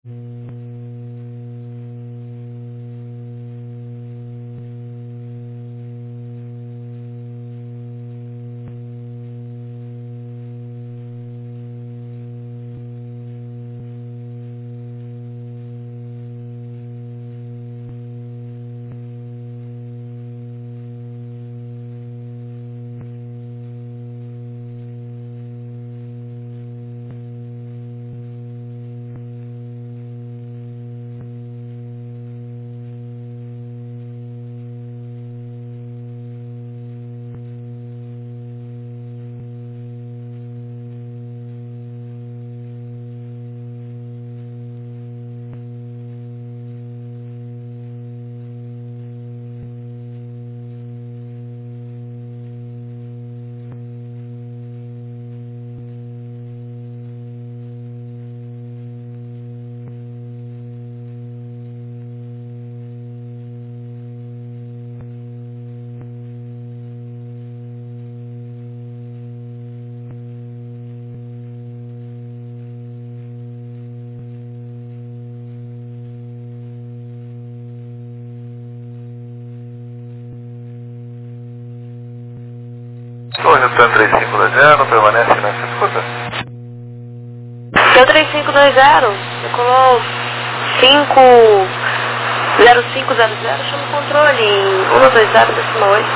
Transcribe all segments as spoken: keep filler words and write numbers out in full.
Torre Tan três cinco dois zero, permanece nessa escuta? Tan três cinco dois zero, decolou cinco zero cinco zero zero, chama o controle em um dois zero, décima oito.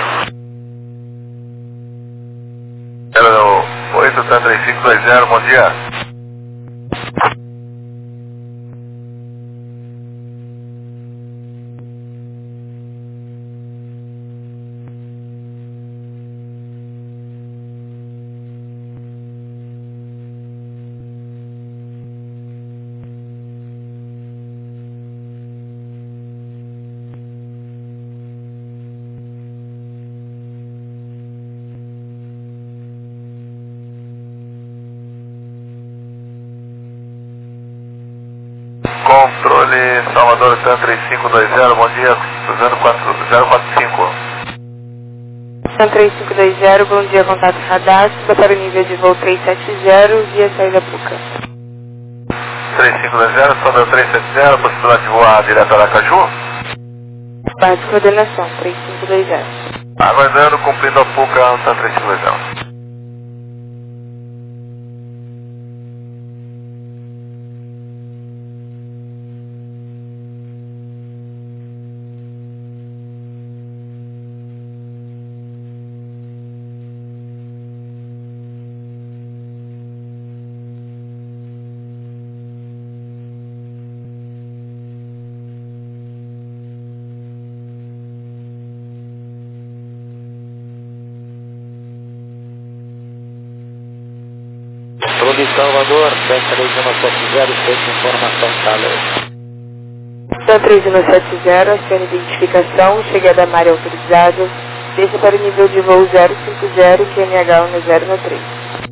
oito Tan três cinco dois zero, bom dia. Controle Salvador Tan três cinco dois zero, bom dia, usando zero quatro cinco. Tan três cinco dois zero, bom dia, contato radar, suba para o nível de voo trezentos e setenta, via saída Puca. três cinco dois zero, sobe trezentos e setenta, possibilidade de voar direto a Aracaju? Base de coordenação, três cinco dois zero. Aguardando, cumprindo a Puca, Tan três cinco dois zero. Controle Salvador, Tan três um sete zero, fecha informação, Calais. Tan três um sete zero, acione identificação, chegada à área autorizada, desça para o nível de voo zero cinco zero, Q M H um zero um três.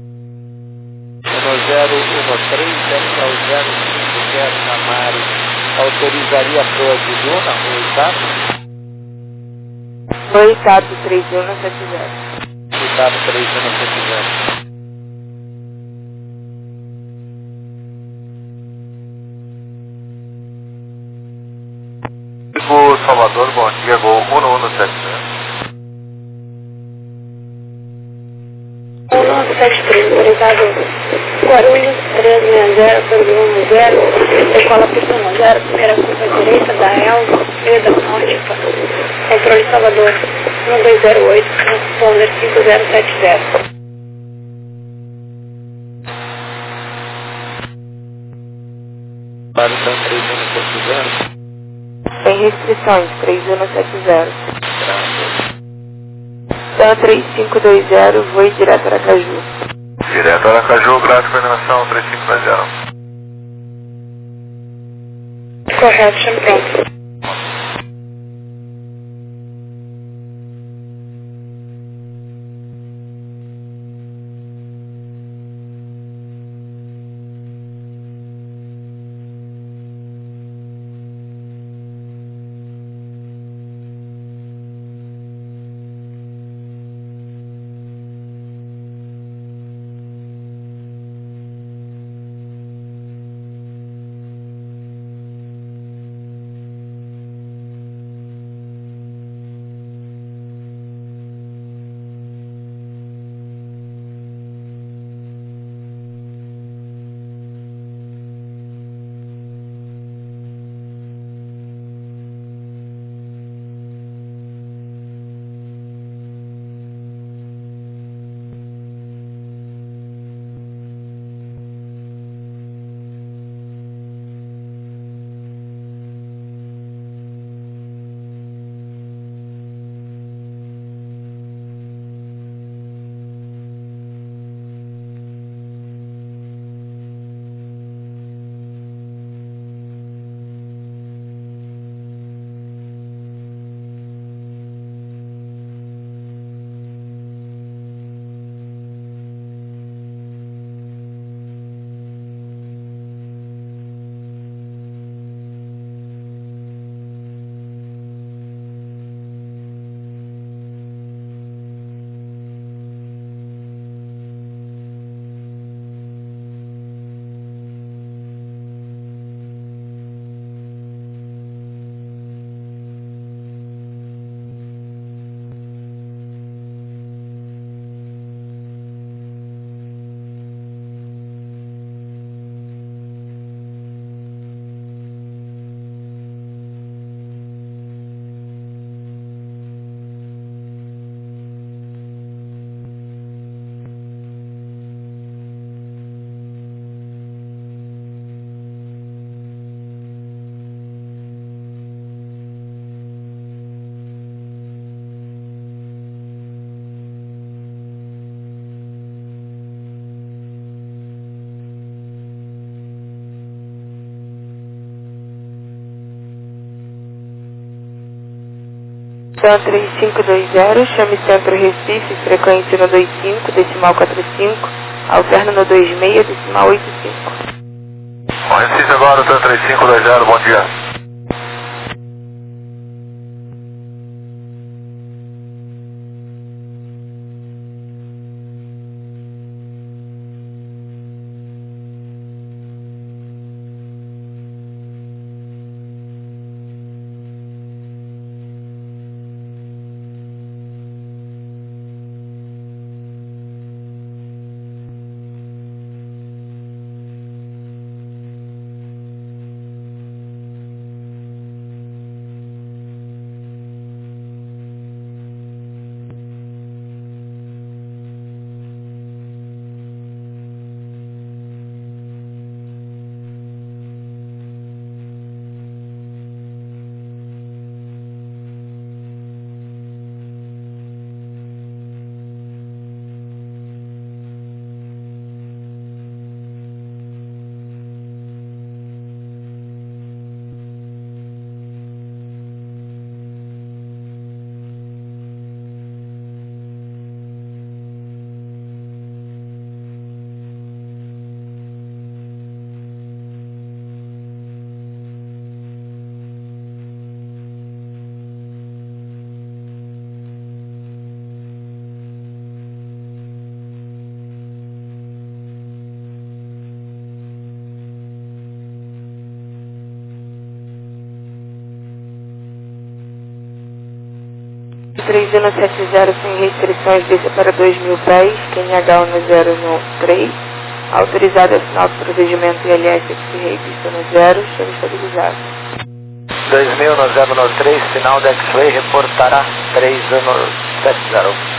um zero um três, desce ao zero cinco zero na Mari, autorizaria a proa de Luna, o oitavo? Oitavo três um sete zero. Oitavo três um sete zero. Salvador, bom dia, Gol um um sete zero. um um sete três, autorizado Guarulhos três seis zero, um zero, decola pista um zero, primeira curva direita da Elva, meio da Náutica, controle Salvador um dois zero oito, transponder cinco zero sete zero. Para o Tan três um sete zero. Sem restrições, três um sete zero. Graças. Tan três cinco dois zero, voe direto a Aracaju. Direto a Aracaju, grade de coordenação três cinco dois zero. Correto, chame pronto. Então três cinco dois zero, chame Centro Recife, frequência no dois cinco, decimal quatro cinco, alterna no dois seis, decimal oito cinco. Bom, Recife agora, Tan três cinco dois zero, bom dia. três um sete zero sem restrições, desça para dois mil pés, Q N H um zero um três, autorizado a final do procedimento I L S X-Ray, pista no zero, chama estabilizado. dois mil no zero no três, final da X-Ray, reportará três um sete zero.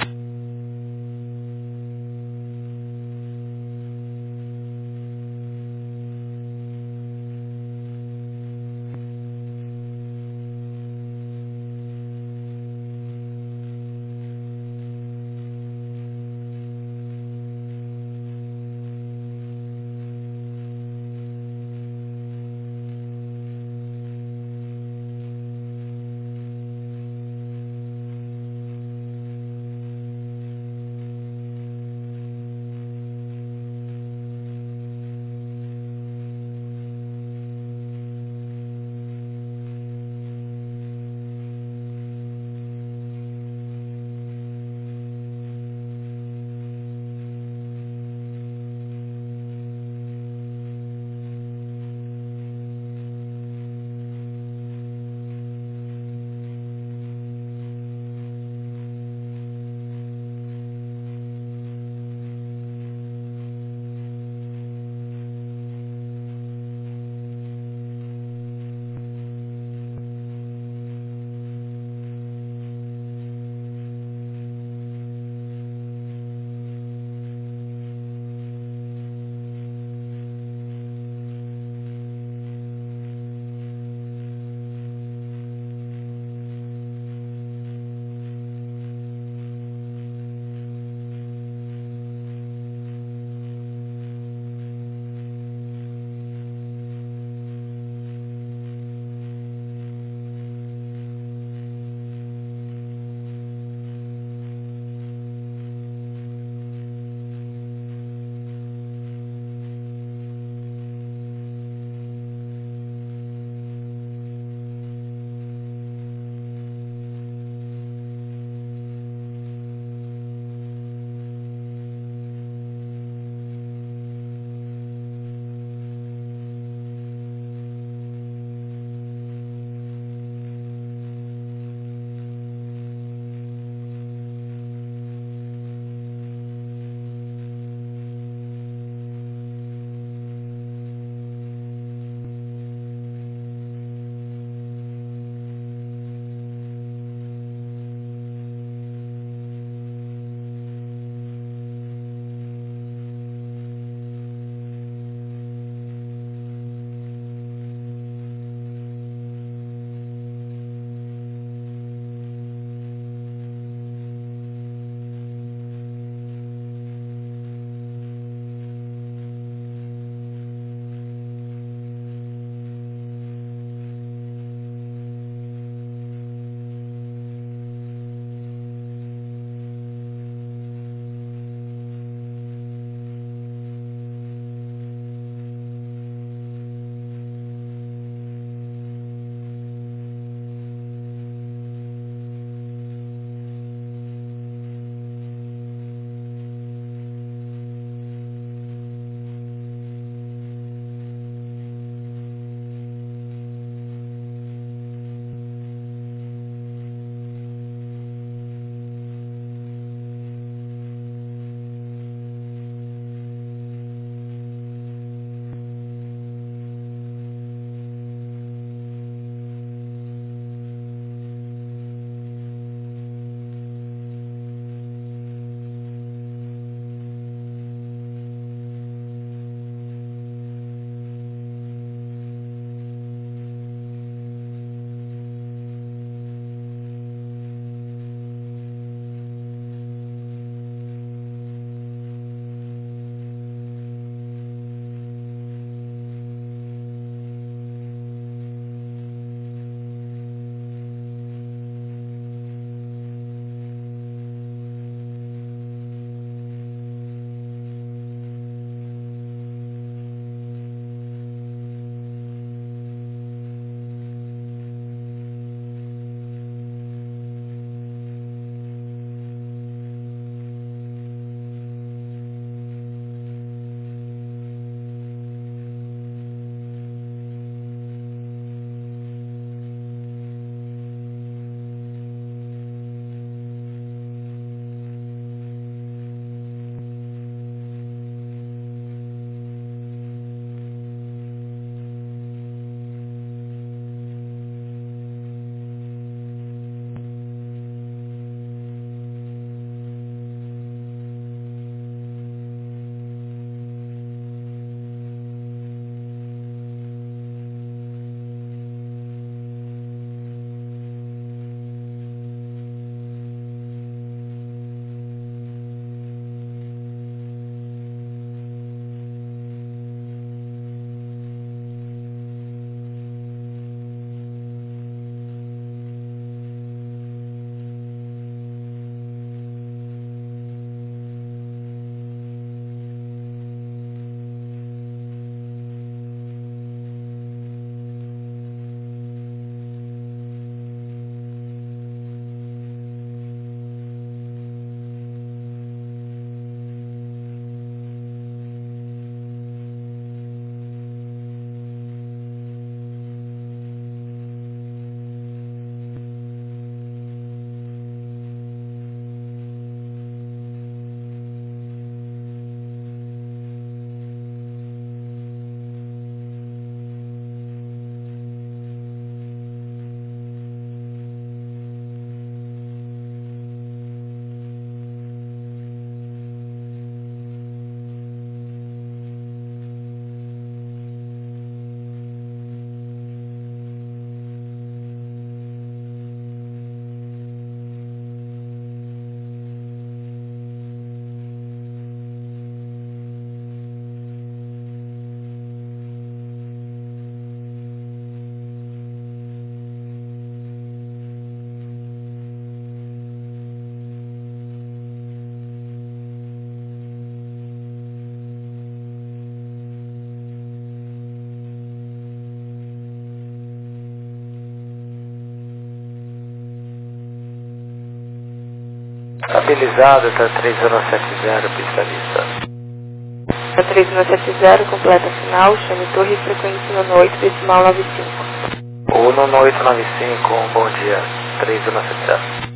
Estabilizado, tá três zero sete zero, pista lista. A três um sete zero, completa final, chame torre frequência nono oito, decimal nove cinco. O nono oito nove cinco, um bom dia, três um sete zero.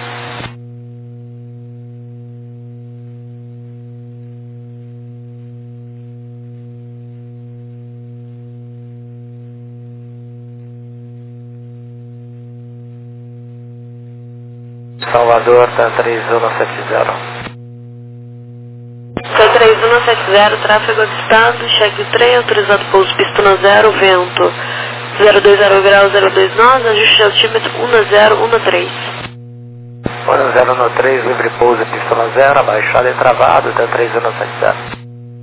Salvador, tá três um sete zero. Tá três um sete zero, tráfego avistado, chegue o trem, autorizado pouso pista no zero, vento zero dois zero graus zero dois nós, ajuste altímetro um zero um três. um zero um três, livre pouso, pista no zero, abaixado e travado, tá três um sete zero.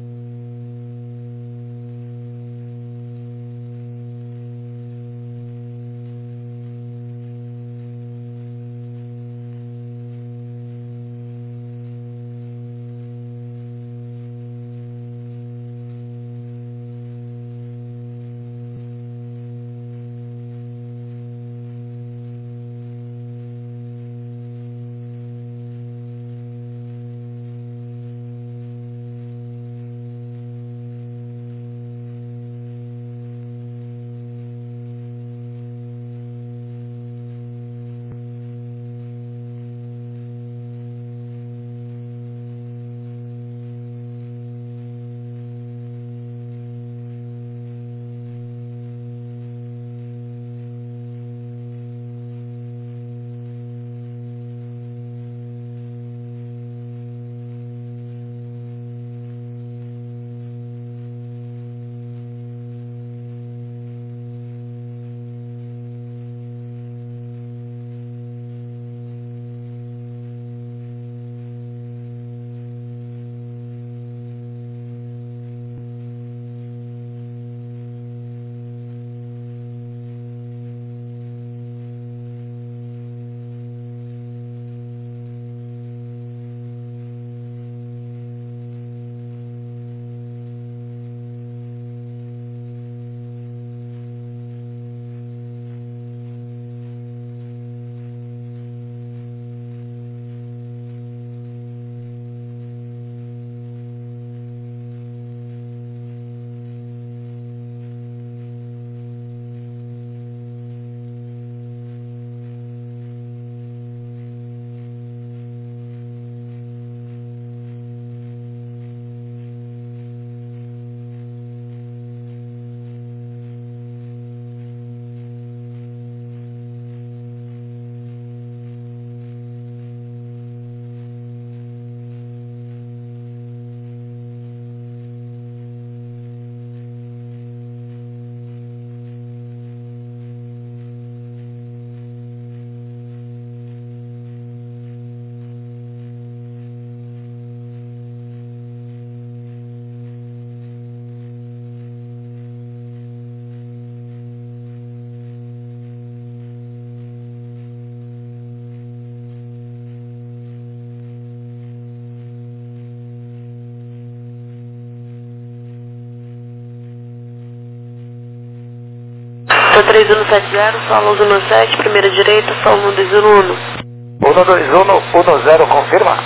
Tá três um sete zero, solo um sete, primeira direita, solo um dois um um. um dois um um zero, confirma?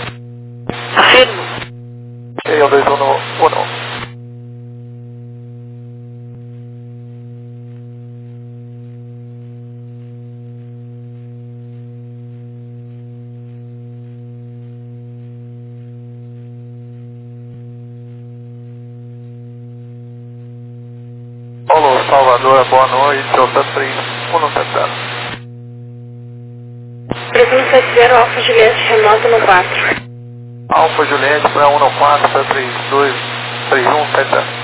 Afirmo. um dois um um. Alô, Salvador, boa noite, Delta três um sete zero. três um sete zero, Alfa Juliette, remoto no quatro. Alfa Juliette para um no quatro, para três dois três um sete zero.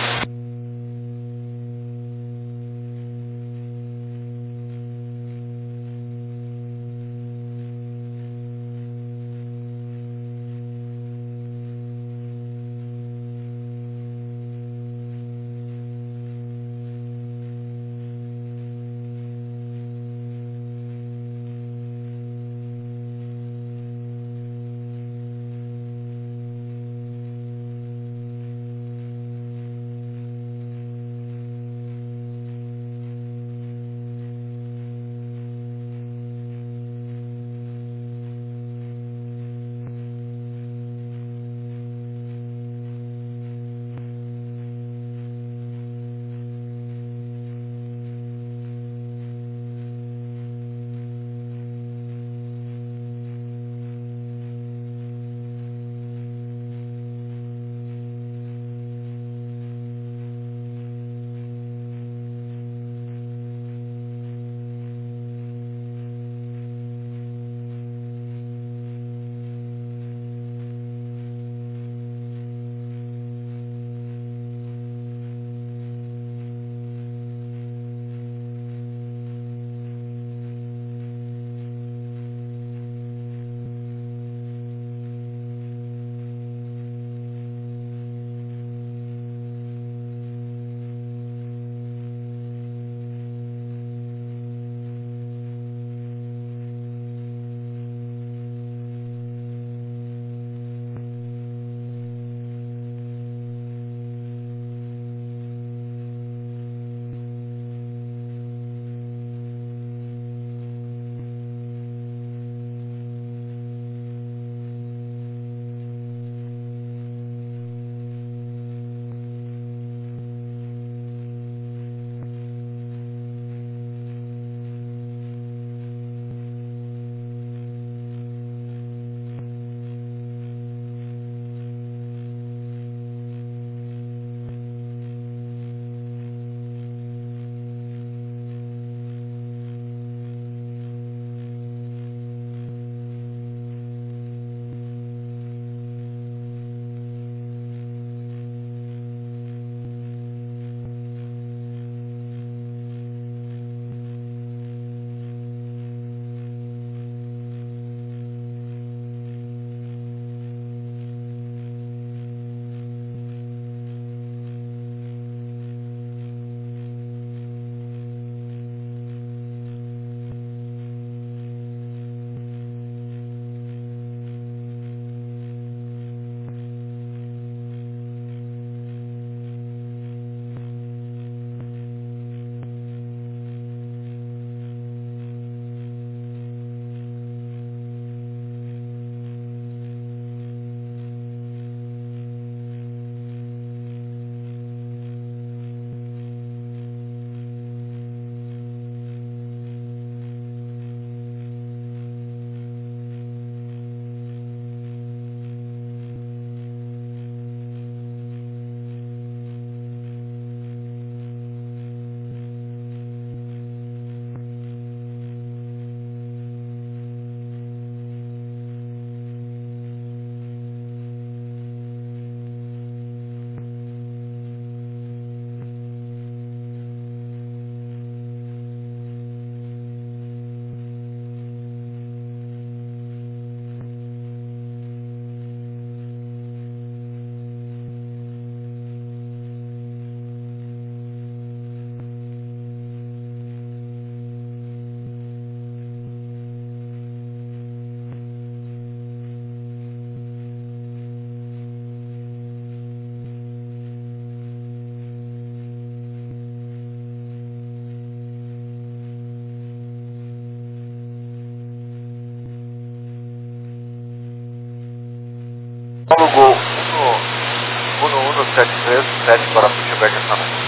Tango Gol um um sete três sete para feedback essa noite.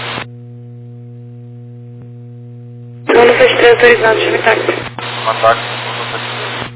um um sete três autorizado, chame táxi. Ataque um um sete três.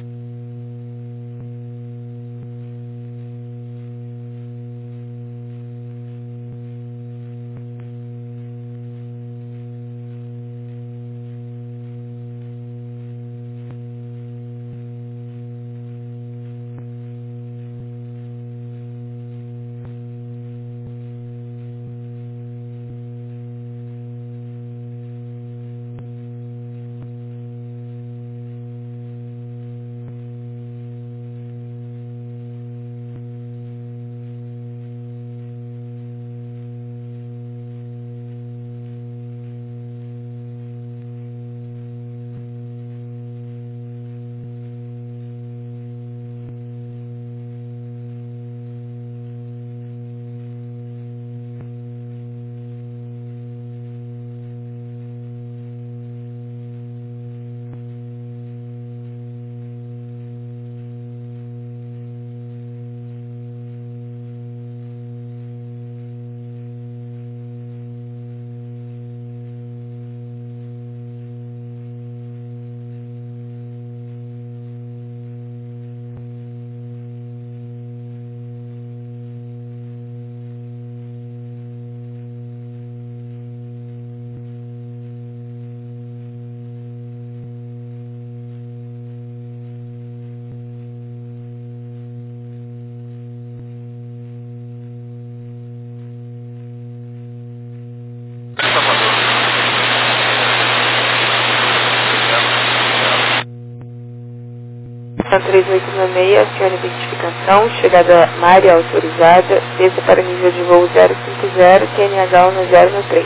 três oito seis seis, acione identificação, chegada à área autorizada, desça para nível de voo zero cinco zero, Q N H um zero um três.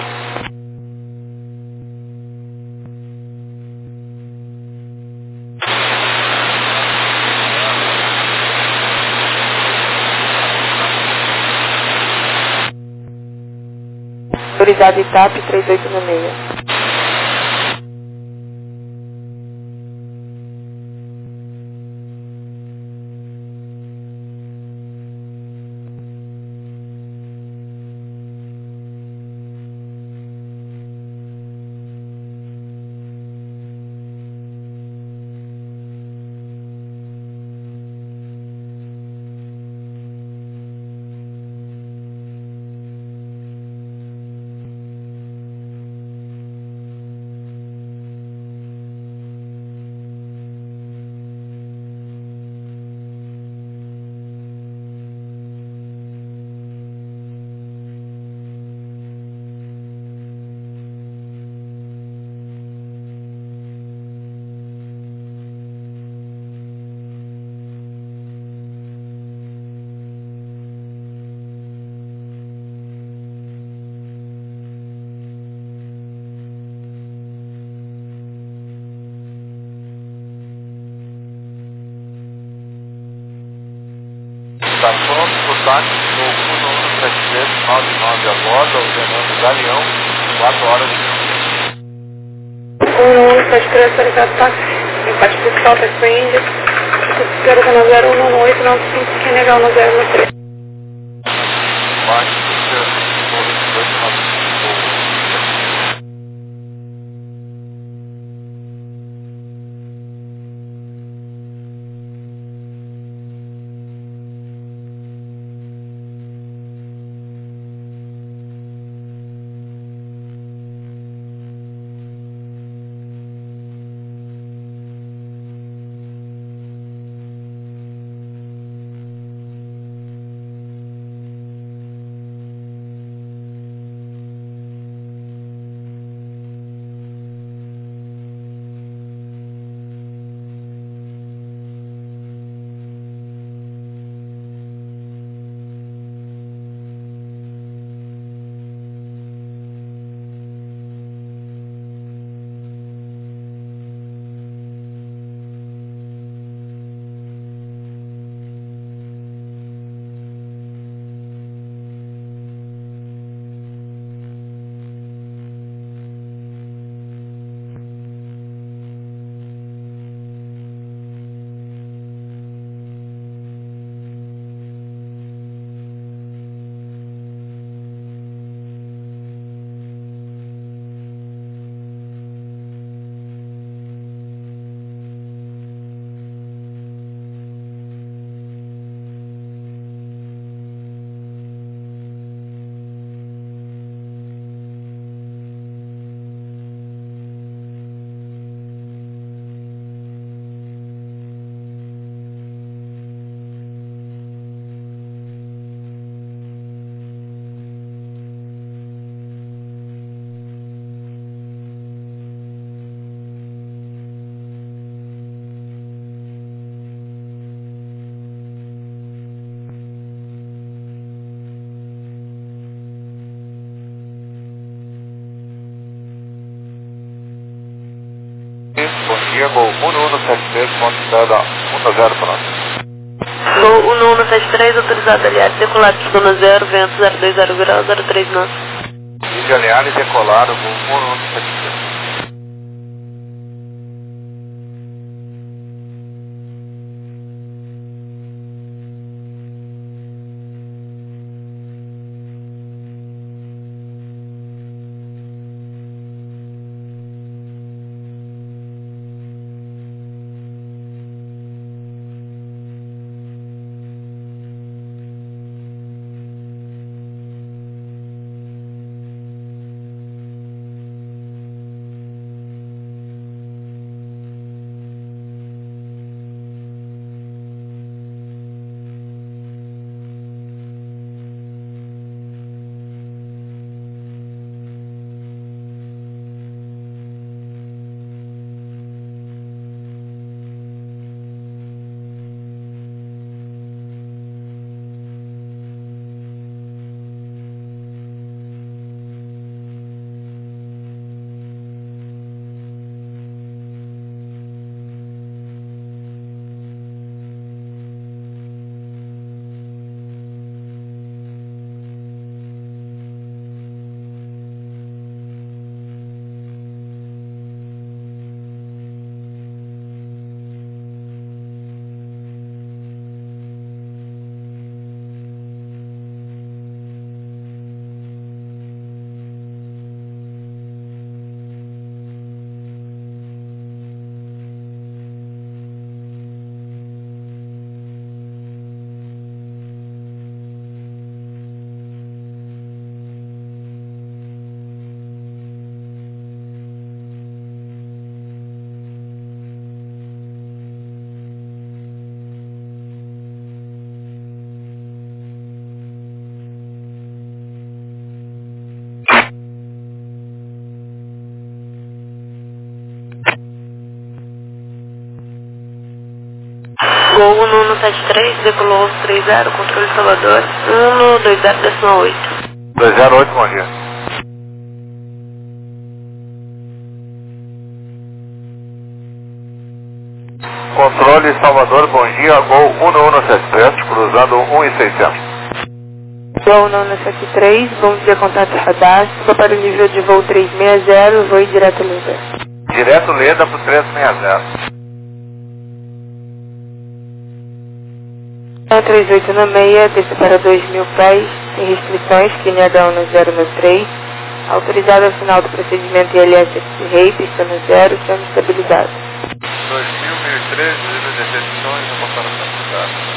Autorizado I T A P três oito seis seis. Está pronto para o táxi no um um sete três nove nove a bordo, ordenando Galeão, quatro horas de um um sete três autorizado táxi. Empate fiscal, táxi para Índia. Garota zero um um oito nove cinco, Q N H um zero um três. baixo, dois nove cinco. dia, Gol um um sete três, ponto estrada um zero pronto. Gol um um sete três, autorizado aliado, decolar zona zero, vento zero dois zero grau, zero três nove. Vídeo aliado e decolar, Gol um um sete três. Gol um um sete três, decolou três zero, controle Salvador, um dois zero decimal oito. dois zero oito, bom dia. Controle Salvador, bom dia, Gol um um sete três, cruzando um e seiscentos. Gol um um sete três, bom dia, contato radar, suba para o nível de voo trezentos e sessenta, voo direto Leda. Direto Leda para o trezentos e sessenta. três oito seis, desce para dois mil pés, sem restrições, Q N H um zero nove três, autorizado ao final do procedimento I L S F R E I, pista no zero, sendo estabilizado. dois mil, mil e treze, nível de restrições, a comparação de dados.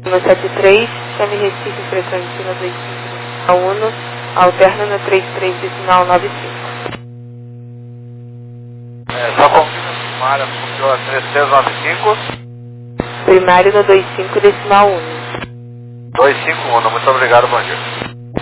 no sete três, chame Recife frequente no dois cinco decimal um, alterna no trinta e três decimal noventa e cinco. É, só confirma a primária, porque a três três nove cinco. Primário no vinte e cinco decimal um. dois cinco um, muito obrigado, bom dia.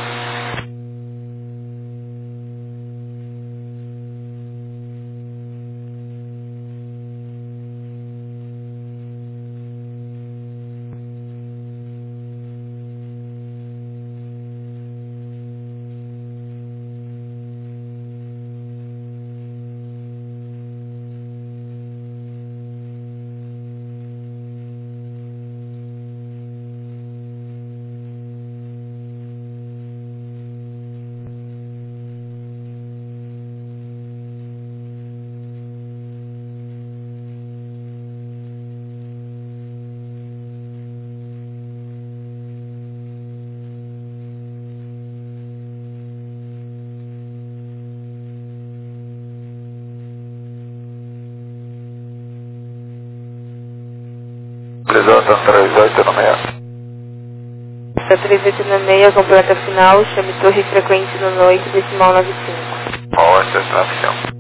três oito no seis. Da três oito no seis, completa final, chame torre frequente no oito decimal noventa e cinco. oito nove cinco.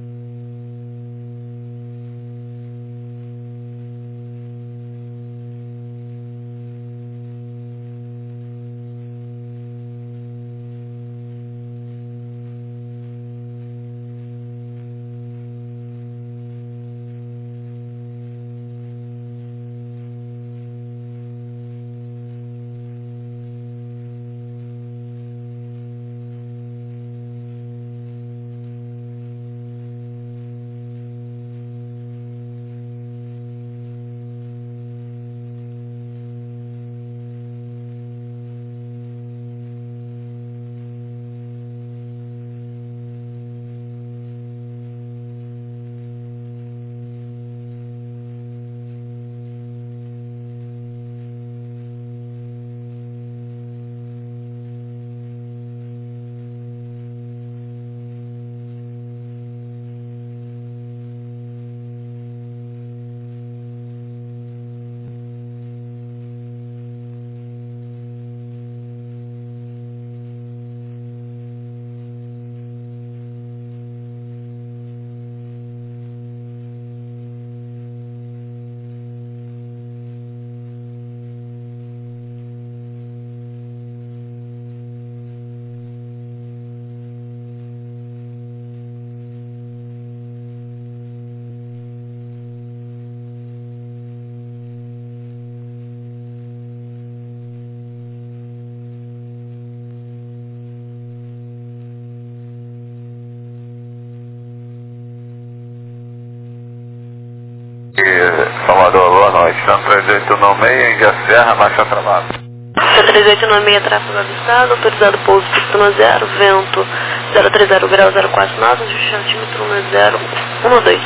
Salvador, boa noite. Então, três oito no seis, Índia Serra, marcha trabalho. três oito no seis, tráfego avistado, autorizado pouso pista no zero, vento zero trinta grau zero quatro nove, centímetro no zero um dois.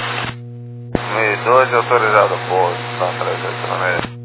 um dois, autorizado pouso, então três oito no seis.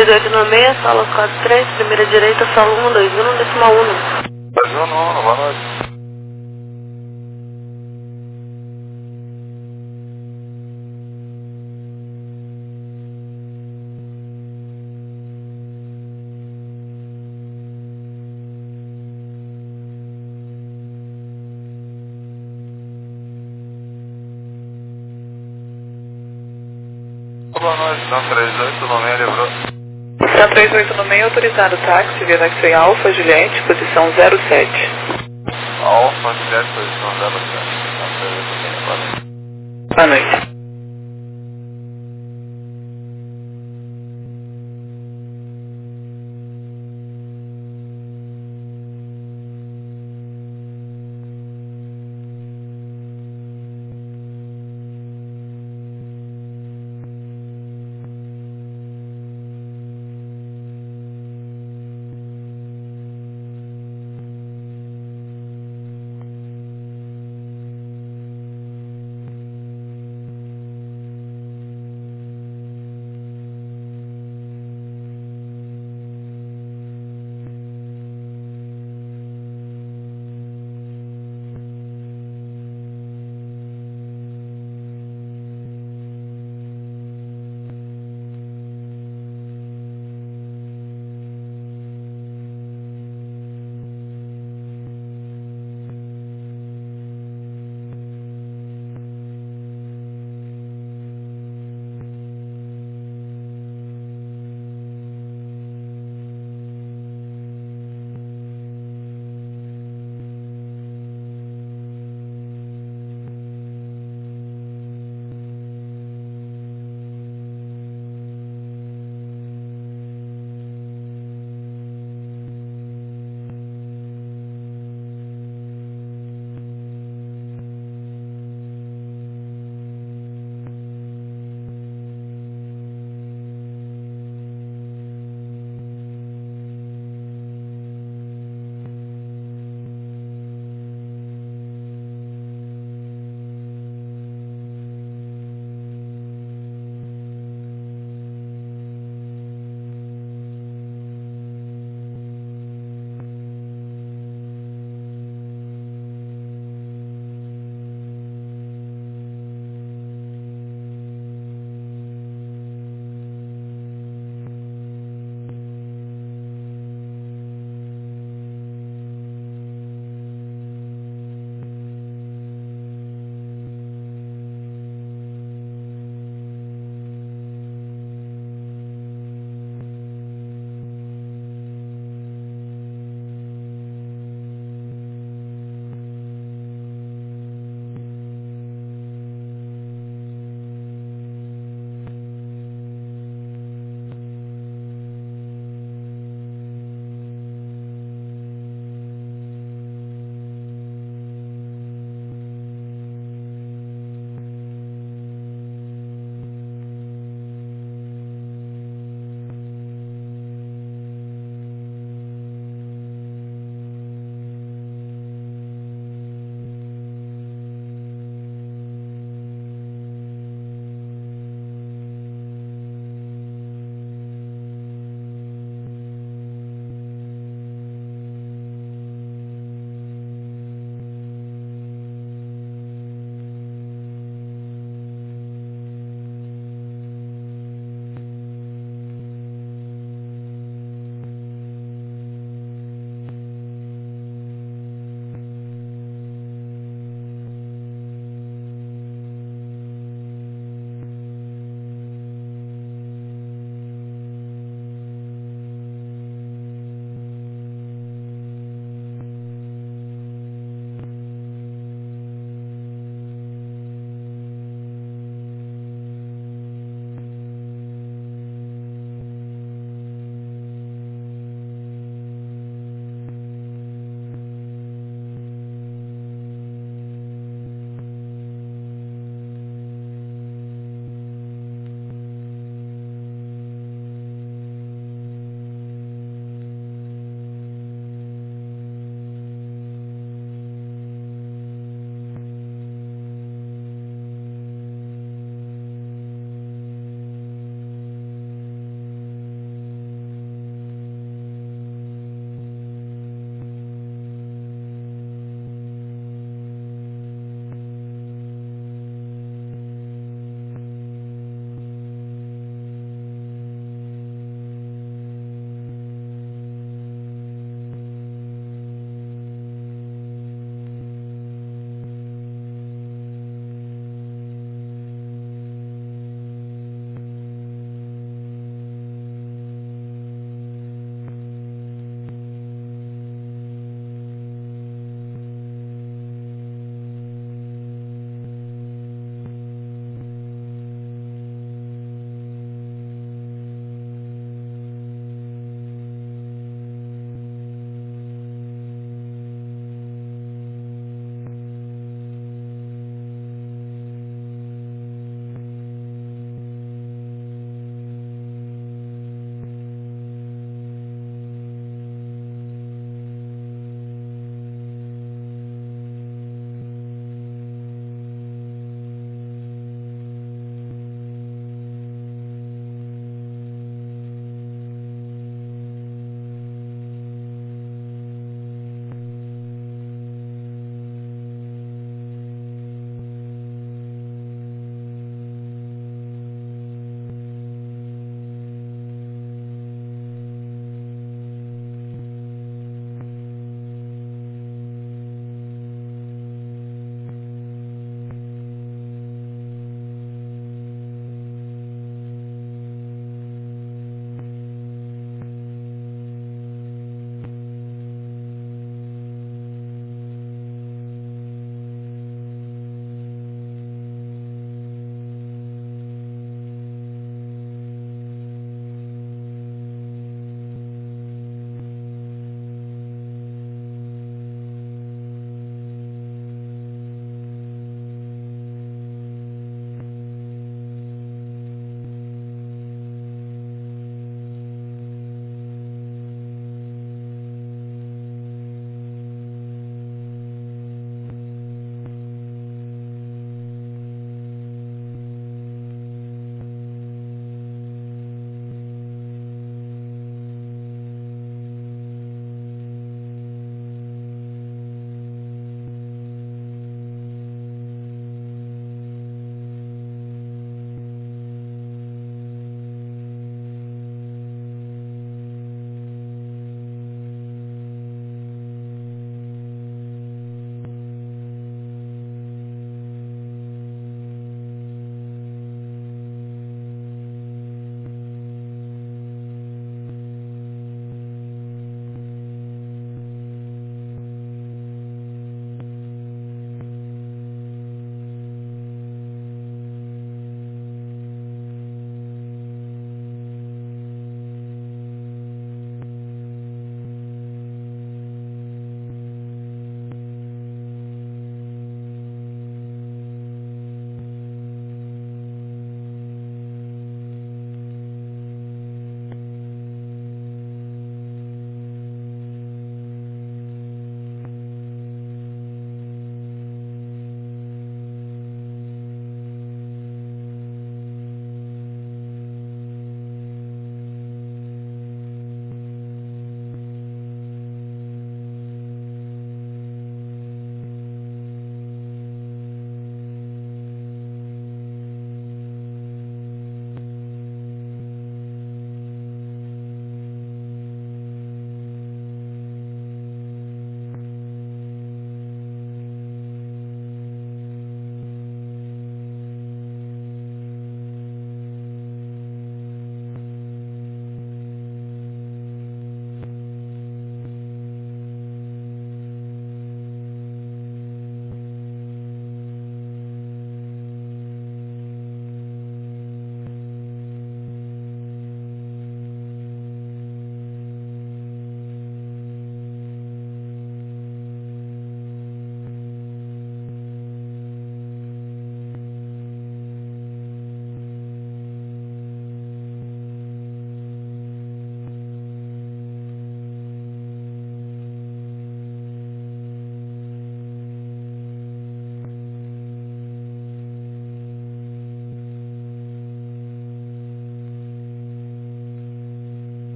três oito nove seis, sala quatro três, primeira direita, sala um dois um, decimal um. dois um, boa noite. Boa noite, então três oito nove seis, livrou. Está três oito nove seis, autorizado táxi, via Taxi Alfa, Juliette, posição zero sete. Alfa, Juliette, posição zero sete. Boa noite.